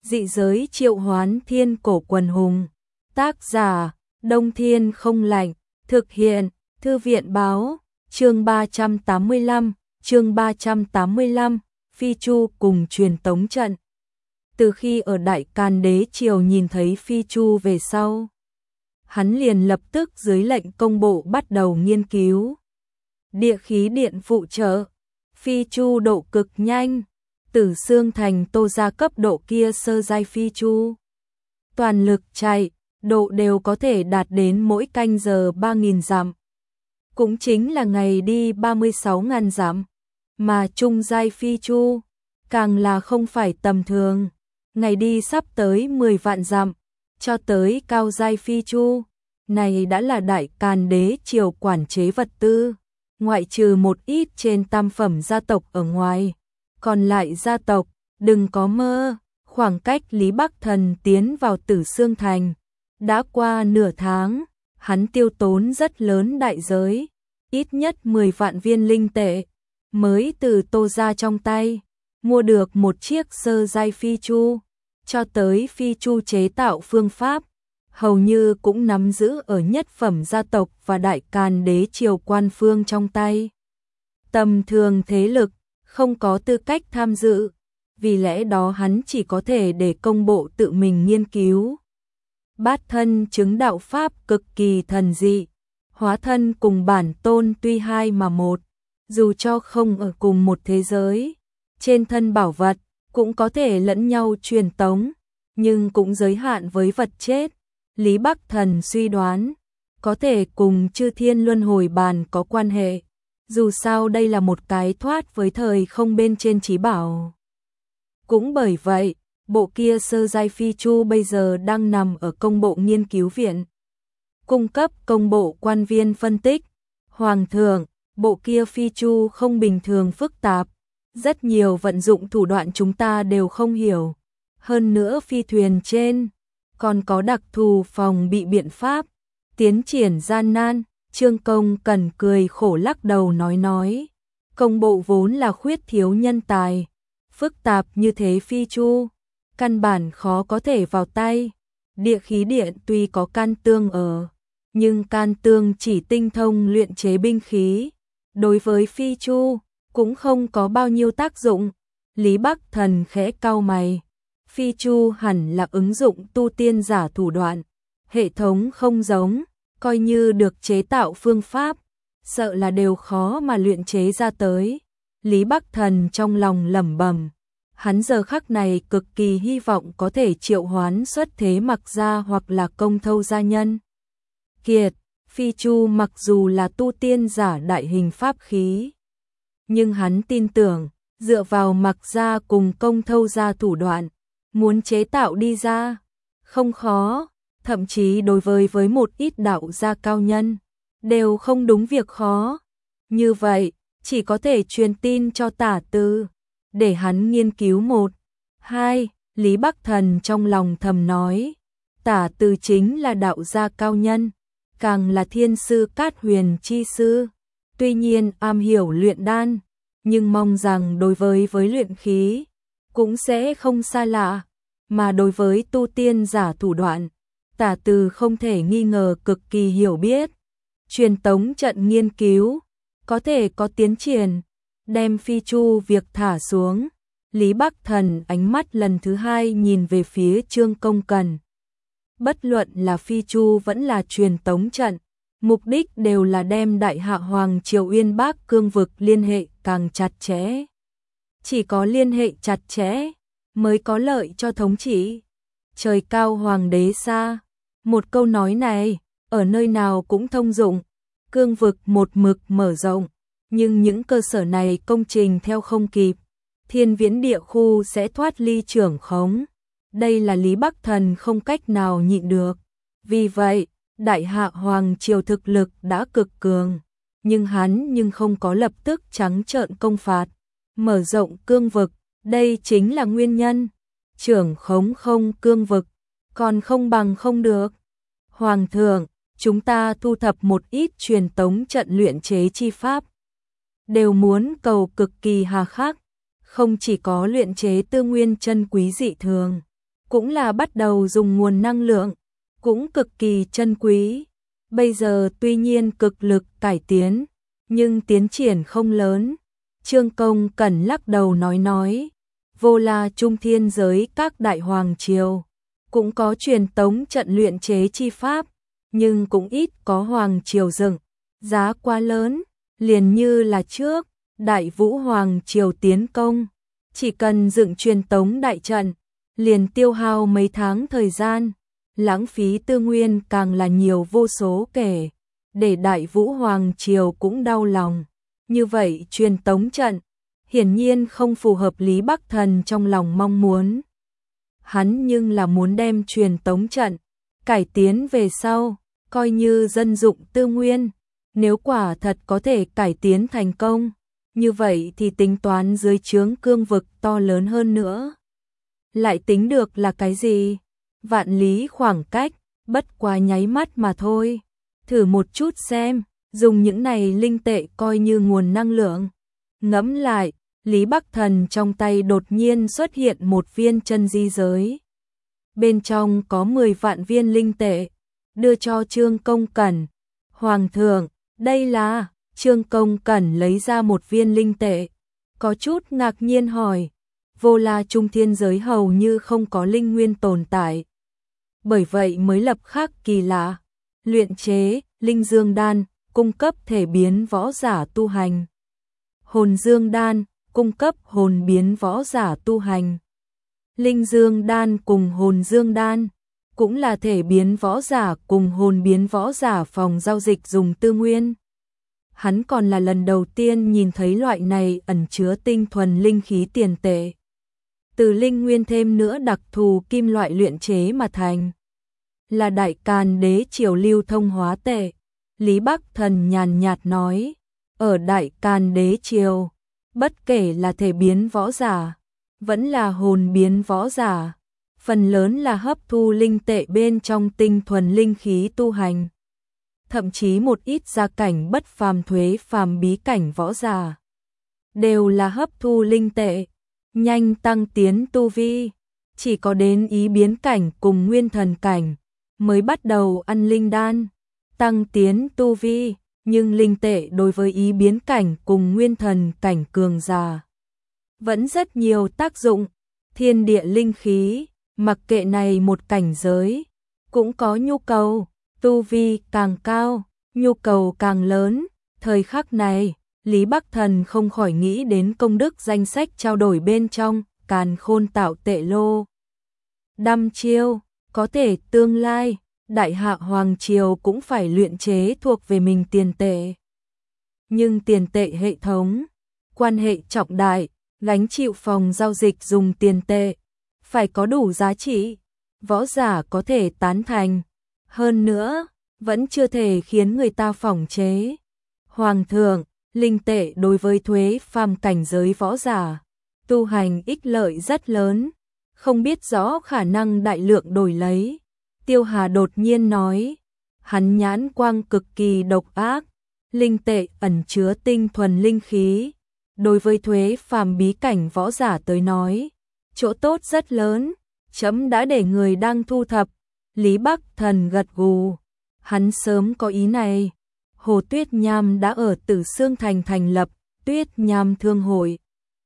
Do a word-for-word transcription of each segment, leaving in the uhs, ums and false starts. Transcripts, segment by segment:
Dị giới triệu hoán thiên cổ quần hùng. Tác giả, Đông Thiên không lạnh. Thực hiện, Thư viện báo. Chương ba trăm tám mươi lăm, chương ba trăm tám mươi lăm, Phi Chu cùng truyền tống trận. Từ khi ở Đại Càn Đế Triều nhìn thấy Phi Chu về sau, hắn liền lập tức dưới lệnh công bộ bắt đầu nghiên cứu. Địa khí điện phụ trợ, Phi Chu độ cực nhanh, Tử Xương Thành Tô ra cấp độ kia sơ giai Phi Chu. Toàn lực chạy, độ đều có thể đạt đến mỗi canh giờ ba nghìn dặm. Cũng chính là ngày đi ba mươi sáu nghìn dặm. Mà trung giai Phi Chu, càng là không phải tầm thường, ngày đi sắp tới mười vạn dặm, cho tới cao giai Phi Chu. Này đã là Đại Càn Đế Triều quản chế vật tư, ngoại trừ một ít trên tam phẩm gia tộc ở ngoài. Còn lại gia tộc, đừng có mơ, khoảng cách Lý Bắc Thần tiến vào Tử Xương Thành. Đã qua nửa tháng, hắn tiêu tốn rất lớn đại giới, ít nhất mười vạn viên linh tệ, mới từ Tô ra trong tay, mua được một chiếc sơ giai Phi Chu, cho tới Phi Chu chế tạo phương pháp, hầu như cũng nắm giữ ở nhất phẩm gia tộc và Đại Càn Đế Triều quan phương trong tay. Tầm thường thế lực, không có tư cách tham dự, vì lẽ đó hắn chỉ có thể để công bộ tự mình nghiên cứu. Bát thân chứng đạo pháp cực kỳ thần dị, hóa thân cùng bản tôn tuy hai mà một, dù cho không ở cùng một thế giới, trên thân bảo vật cũng có thể lẫn nhau truyền tống, nhưng cũng giới hạn với vật chết. Lý Bắc Thần suy đoán, có thể cùng Chư Thiên Luân Hồi Bàn có quan hệ, dù sao đây là một cái thoát với thời không bên trên trí bảo. Cũng bởi vậy, bộ kia sơ giai Phi Chu bây giờ đang nằm ở công bộ nghiên cứu viện, cung cấp công bộ quan viên phân tích. Hoàng thượng, bộ kia Phi Chu không bình thường phức tạp, rất nhiều vận dụng thủ đoạn chúng ta đều không hiểu. Hơn nữa phi thuyền trên còn có đặc thù phòng bị biện pháp, tiến triển gian nan. Trương Công Cần cười khổ lắc đầu nói nói, công bộ vốn là khuyết thiếu nhân tài, phức tạp như thế Phi Chu, căn bản khó có thể vào tay. Địa khí điện tuy có can tương ở, nhưng can tương chỉ tinh thông luyện chế binh khí, đối với Phi Chu cũng không có bao nhiêu tác dụng. Lý Bắc Thần khẽ cau mày, Phi Chu hẳn là ứng dụng tu tiên giả thủ đoạn, hệ thống không giống, coi như được chế tạo phương pháp, sợ là đều khó mà luyện chế ra tới. Lý Bắc Thần trong lòng lẩm bẩm, hắn giờ khắc này cực kỳ hy vọng có thể triệu hoán xuất thế Mặc gia hoặc là Công Thâu gia nhân. Kiệt, Phi Chu mặc dù là tu tiên giả đại hình pháp khí, nhưng hắn tin tưởng, dựa vào Mặc gia cùng Công Thâu gia thủ đoạn, muốn chế tạo đi ra, không khó, thậm chí đối với với một ít đạo gia cao nhân, đều không đúng việc khó. Như vậy, chỉ có thể truyền tin cho Tả Tư, để hắn nghiên cứu một. Hai, Lý Bắc Thần trong lòng thầm nói, Tả Tư chính là đạo gia cao nhân, càng là thiên sư Cát Huyền chi sư, tuy nhiên am hiểu luyện đan, nhưng mong rằng đối với với luyện khí, cũng sẽ không xa lạ, mà đối với tu tiên giả thủ đoạn, Tả Từ không thể nghi ngờ cực kỳ hiểu biết. Truyền tống trận nghiên cứu, có thể có tiến triển, đem Phi Chu việc thả xuống. Lý Bắc Thần ánh mắt lần thứ hai nhìn về phía Trương Công Cần. Bất luận là Phi Chu vẫn là truyền tống trận, mục đích đều là đem Đại Hạ Hoàng Triều Uyên Bác cương vực liên hệ càng chặt chẽ. Chỉ có liên hệ chặt chẽ, mới có lợi cho thống trị. Trời cao hoàng đế xa, một câu nói này, ở nơi nào cũng thông dụng, cương vực một mực mở rộng, nhưng những cơ sở này công trình theo không kịp, thiên viễn địa khu sẽ thoát ly trưởng khống. Đây là Lý Bắc Thần không cách nào nhịn được. Vì vậy, Đại Hạ Hoàng Triều thực lực đã cực cường, nhưng hắn nhưng không có lập tức trắng trợn công phạt, mở rộng cương vực, đây chính là nguyên nhân. Trưởng khống không cương vực, còn không bằng không được. Hoàng thượng, chúng ta thu thập một ít truyền tống trận luyện chế chi pháp, đều muốn cầu cực kỳ hà khắc, không chỉ có luyện chế tư nguyên chân quý dị thường, cũng là bắt đầu dùng nguồn năng lượng, cũng cực kỳ chân quý. Bây giờ tuy nhiên cực lực cải tiến, nhưng tiến triển không lớn. Trương Công Cẩn lắc đầu nói nói, vô la trung thiên giới các đại hoàng triều, cũng có truyền tống trận luyện chế chi pháp, nhưng cũng ít có hoàng triều dựng, giá quá lớn, liền như là trước, Đại Vũ Hoàng triều tiến công, chỉ cần dựng truyền tống đại trận, liền tiêu hao mấy tháng thời gian, lãng phí tư nguyên càng là nhiều vô số kể, để Đại Vũ Hoàng triều cũng đau lòng. Như vậy truyền tống trận, hiển nhiên không phù hợp Lý Bắc Thần trong lòng mong muốn. Hắn nhưng là muốn đem truyền tống trận, cải tiến về sau, coi như dân dụng tư nguyên, nếu quả thật có thể cải tiến thành công, như vậy thì tính toán dưới trướng cương vực to lớn hơn nữa. Lại tính được là cái gì? Vạn lý khoảng cách, bất quá nháy mắt mà thôi. Thử một chút xem, dùng những này linh tệ coi như nguồn năng lượng. Ngẫm lại, Lý Bắc Thần trong tay đột nhiên xuất hiện một viên chân di giới. Bên trong có mười vạn viên linh tệ, đưa cho Trương Công Cẩn. Hoàng thượng, đây là... Trương Công Cẩn lấy ra một viên linh tệ, có chút ngạc nhiên hỏi, vô la trung thiên giới hầu như không có linh nguyên tồn tại. Bởi vậy mới lập khắc kỳ lạ, luyện chế, linh dương đan, cung cấp thể biến võ giả tu hành. Hồn dương đan, cung cấp hồn biến võ giả tu hành. Linh dương đan cùng hồn dương đan, cũng là thể biến võ giả cùng hồn biến võ giả phòng giao dịch dùng tư nguyên. Hắn còn là lần đầu tiên nhìn thấy loại này ẩn chứa tinh thuần linh khí tiền tệ. Từ linh nguyên thêm nữa đặc thù kim loại luyện chế mà thành. Là Đại Càn đế triều lưu thông hóa tệ. Lý Bắc Thần nhàn nhạt nói, ở Đại Càn đế triều, bất kể là thể biến võ giả, vẫn là hồn biến võ giả, phần lớn là hấp thu linh tệ bên trong tinh thuần linh khí tu hành. Thậm chí một ít gia cảnh bất phàm thuế phàm bí cảnh võ giả, đều là hấp thu linh tệ, nhanh tăng tiến tu vi, chỉ có đến ý biến cảnh cùng nguyên thần cảnh, mới bắt đầu ăn linh đan, tăng tiến tu vi, nhưng linh tệ đối với ý biến cảnh cùng nguyên thần cảnh cường giả, vẫn rất nhiều tác dụng, thiên địa linh khí, mặc kệ này một cảnh giới, cũng có nhu cầu. Tu vi càng cao, nhu cầu càng lớn, thời khắc này, Lý Bắc Thần không khỏi nghĩ đến công đức danh sách trao đổi bên trong, Càn Khôn tạo tệ lô. Đăm chiêu, có thể tương lai, Đại Hạ Hoàng Triều cũng phải luyện chế thuộc về mình tiền tệ. Nhưng tiền tệ hệ thống, quan hệ trọng đại, gánh chịu phòng giao dịch dùng tiền tệ, phải có đủ giá trị, võ giả có thể tán thành. Hơn nữa, vẫn chưa thể khiến người ta phỏng chế. Hoàng thượng, linh tệ đối với thuế phàm cảnh giới võ giả, tu hành ích lợi rất lớn, không biết rõ khả năng đại lượng đổi lấy. Tiêu Hà đột nhiên nói, hắn nhãn quang cực kỳ độc ác, linh tệ ẩn chứa tinh thuần linh khí, đối với thuế phàm bí cảnh võ giả tới nói, chỗ tốt rất lớn, chấm đã để người đang thu thập. Lý Bắc Thần gật gù, hắn sớm có ý này. Hồ Tuyết Nham đã ở Tử Xương Thành thành lập Tuyết Nham Thương hội.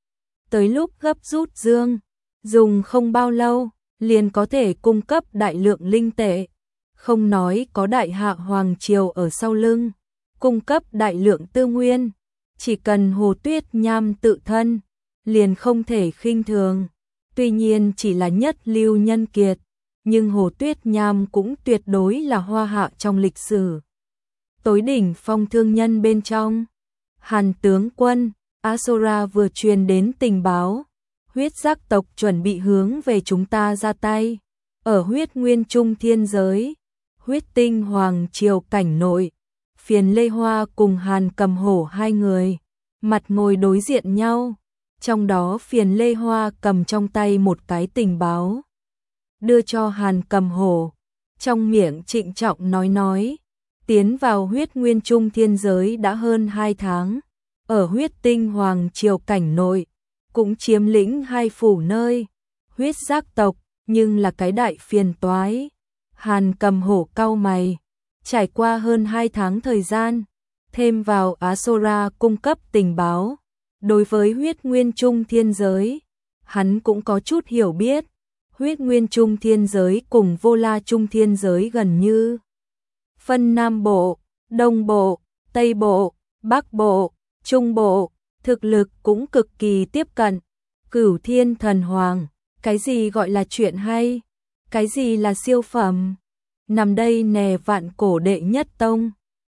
Tới lúc gấp rút dương, dùng không bao lâu, liền có thể cung cấp đại lượng linh tệ. Không nói có Đại Hạ Hoàng Triều ở sau lưng, cung cấp đại lượng tư nguyên. Chỉ cần Hồ Tuyết Nham tự thân, liền không thể khinh thường. Tuy nhiên chỉ là nhất lưu nhân kiệt, nhưng Hồ Tuyết Nham cũng tuyệt đối là hoa hạ trong lịch sử. Tối đỉnh phong thương nhân bên trong, Hàn tướng quân, Asora vừa truyền đến tình báo, huyết giác tộc chuẩn bị hướng về chúng ta ra tay. Ở huyết nguyên trung thiên giới, huyết tinh hoàng triều cảnh nội, Phiền Lê Hoa cùng Hàn Cầm Hổ hai người, mặt ngồi đối diện nhau. Trong đó Phiền Lê Hoa cầm trong tay một cái tình báo, đưa cho Hàn Cầm Hổ, trong miệng trịnh trọng nói nói, tiến vào huyết nguyên trung thiên giới đã hơn hai tháng, ở huyết tinh hoàng triều cảnh nội, cũng chiếm lĩnh hai phủ nơi, huyết giác tộc, nhưng là cái đại phiền toái. Hàn Cầm Hổ cau mày, trải qua hơn hai tháng thời gian, thêm vào Asora cung cấp tình báo, đối với huyết nguyên trung thiên giới, hắn cũng có chút hiểu biết. Huyết nguyên trung thiên giới cùng vô la trung thiên giới gần như phân Nam Bộ, Đông Bộ, Tây Bộ, Bắc Bộ, Trung Bộ, thực lực cũng cực kỳ tiếp cận. Cửu Thiên Thần Hoàng, cái gì gọi là chuyện hay, cái gì là siêu phẩm, nằm đây nè vạn cổ đệ nhất tông.